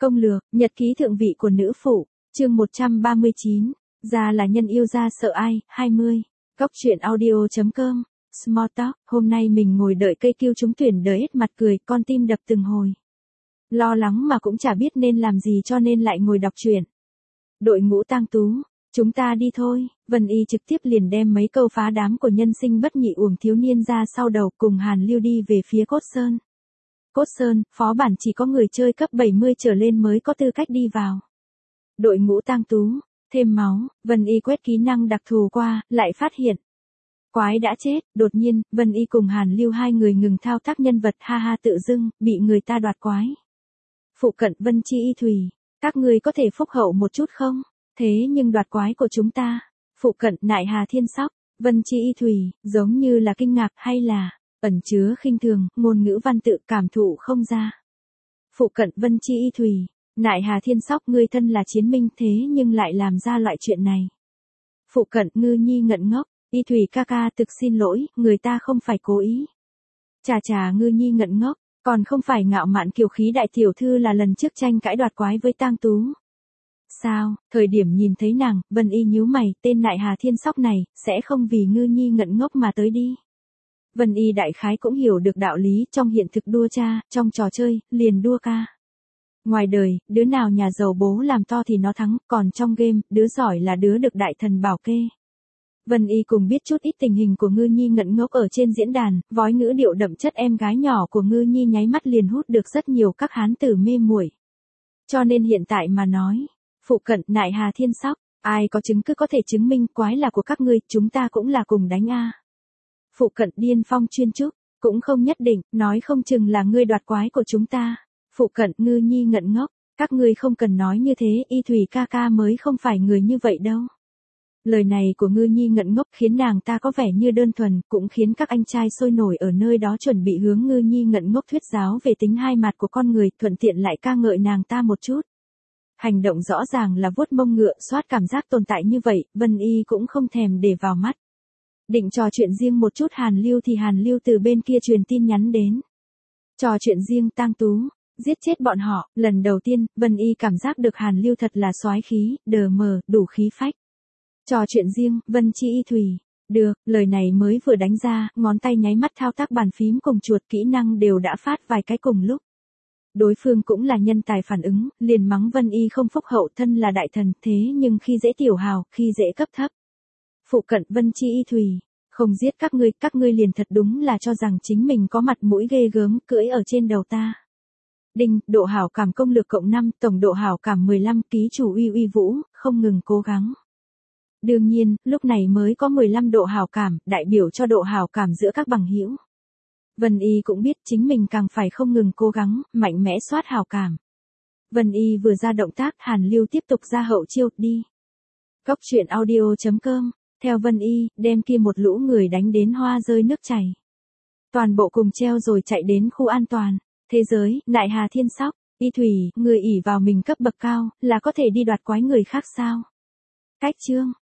Công lược, nhật ký thượng vị của nữ phụ, chương 139, già là nhân yêu ra sợ ai, 20. Góc truyện audio.com, Small Talk, hôm nay mình ngồi đợi cây kêu trúng tuyển đợi hết mặt cười, con tim đập từng hồi. Lo lắng mà cũng chả biết nên làm gì cho nên lại ngồi đọc truyện. Đội ngũ tang tú, chúng ta đi thôi, Vân Y trực tiếp liền đem mấy câu phá đám của nhân sinh bất nhị uổng thiếu niên ra sau đầu cùng Hàn Lưu đi về phía Cốt Sơn. Cốt Sơn, phó bản chỉ có người chơi cấp 70 trở lên mới có tư cách đi vào. Đội ngũ tang tú, thêm máu, Vân Y quét kỹ năng đặc thù qua, lại phát hiện. Quái đã chết, đột nhiên, Vân Y cùng Hàn Lưu hai người ngừng thao tác nhân vật ha ha tự dưng, bị người ta đoạt quái. Phụ cận Vân Chi Y Thùy, các người có thể phúc hậu một chút không? Thế nhưng đoạt quái của chúng ta. Phụ cận Nại Hà Thiên Sóc, Vân Chi Y Thùy, giống như là kinh ngạc hay là ẩn chứa khinh thường, ngôn ngữ văn tự cảm thụ không ra. Phụ cận Vân Chi Y Thùy, Nại Hà Thiên Sóc ngươi thân là chiến minh thế nhưng lại làm ra loại chuyện này. Phụ cận Ngư Nhi ngẩn ngốc, Y Thùy ca ca thực xin lỗi, người ta không phải cố ý. Chà Ngư Nhi ngẩn ngốc, còn không phải ngạo mạn kiều khí đại tiểu thư là lần trước tranh cãi đoạt quái với tang tú. Sao, thời điểm nhìn thấy nàng, Vân Y nhíu mày, tên Nại Hà Thiên Sóc này, sẽ không vì Ngư Nhi ngẩn ngốc mà tới đi. Vân Y đại khái cũng hiểu được đạo lý, trong hiện thực đua cha, trong trò chơi, liền đua ca. Ngoài đời, đứa nào nhà giàu bố làm to thì nó thắng, còn trong game, đứa giỏi là đứa được đại thần bảo kê. Vân Y cùng biết chút ít tình hình của Ngư Nhi ngẩn ngốc ở trên diễn đàn, vói ngữ điệu đậm chất em gái nhỏ của Ngư Nhi nháy mắt liền hút được rất nhiều các hán tử mê muội. Cho nên hiện tại mà nói, phụ cận Nại Hà Thiên Sóc, ai có chứng cứ có thể chứng minh quái là của các ngươi, chúng ta cũng là cùng đánh a. Phụ cận Điên Phong chuyên trúc, cũng không nhất định, nói không chừng là ngươi đoạt quái của chúng ta. Phụ cận Ngư Nhi ngẩn ngốc, các ngươi không cần nói như thế, Y Thùy ca ca mới không phải người như vậy đâu. Lời này của Ngư Nhi ngẩn ngốc khiến nàng ta có vẻ như đơn thuần, cũng khiến các anh trai sôi nổi ở nơi đó chuẩn bị hướng Ngư Nhi ngẩn ngốc thuyết giáo về tính hai mặt của con người, thuận tiện lại ca ngợi nàng ta một chút. Hành động rõ ràng là vuốt mông ngựa, soát cảm giác tồn tại như vậy, Vân Y cũng không thèm để vào mắt. Định trò chuyện riêng một chút Hàn Lưu thì Hàn Lưu từ bên kia truyền tin nhắn đến. Trò chuyện riêng tang tú, giết chết bọn họ, lần đầu tiên, Vân Y cảm giác được Hàn Lưu thật là soái khí, đờ mờ, đủ khí phách. Trò chuyện riêng, Vân Chi Y Thùy, được, lời này mới vừa đánh ra, ngón tay nháy mắt thao tác bàn phím cùng chuột kỹ năng đều đã phát vài cái cùng lúc. Đối phương cũng là nhân tài phản ứng, liền mắng Vân Y không phúc hậu thân là đại thần, thế nhưng khi dễ tiểu hào, khi dễ cấp thấp. Phụ cận Vân Chi Y Thùy, không giết các ngươi liền thật đúng là cho rằng chính mình có mặt mũi ghê gớm, cưỡi ở trên đầu ta. Đinh, độ hảo cảm công lược cộng 5, tổng độ hảo cảm 15, ký chủ uy uy vũ, không ngừng cố gắng. Đương nhiên, lúc này mới có 15 độ hảo cảm, đại biểu cho độ hảo cảm giữa các bằng hữu. Vân Y cũng biết chính mình càng phải không ngừng cố gắng, mạnh mẽ soát hảo cảm. Vân Y vừa ra động tác, Hàn Lưu tiếp tục ra hậu chiêu, đi. Góc truyện audio.com, theo Vân Y, đem kia một lũ người đánh đến hoa rơi nước chảy. Toàn bộ cùng treo rồi chạy đến khu an toàn. Thế giới, Nại Hà Thiên Sóc, Y Thùy, người ỷ vào mình cấp bậc cao, là có thể đi đoạt quái người khác sao? Cách chương,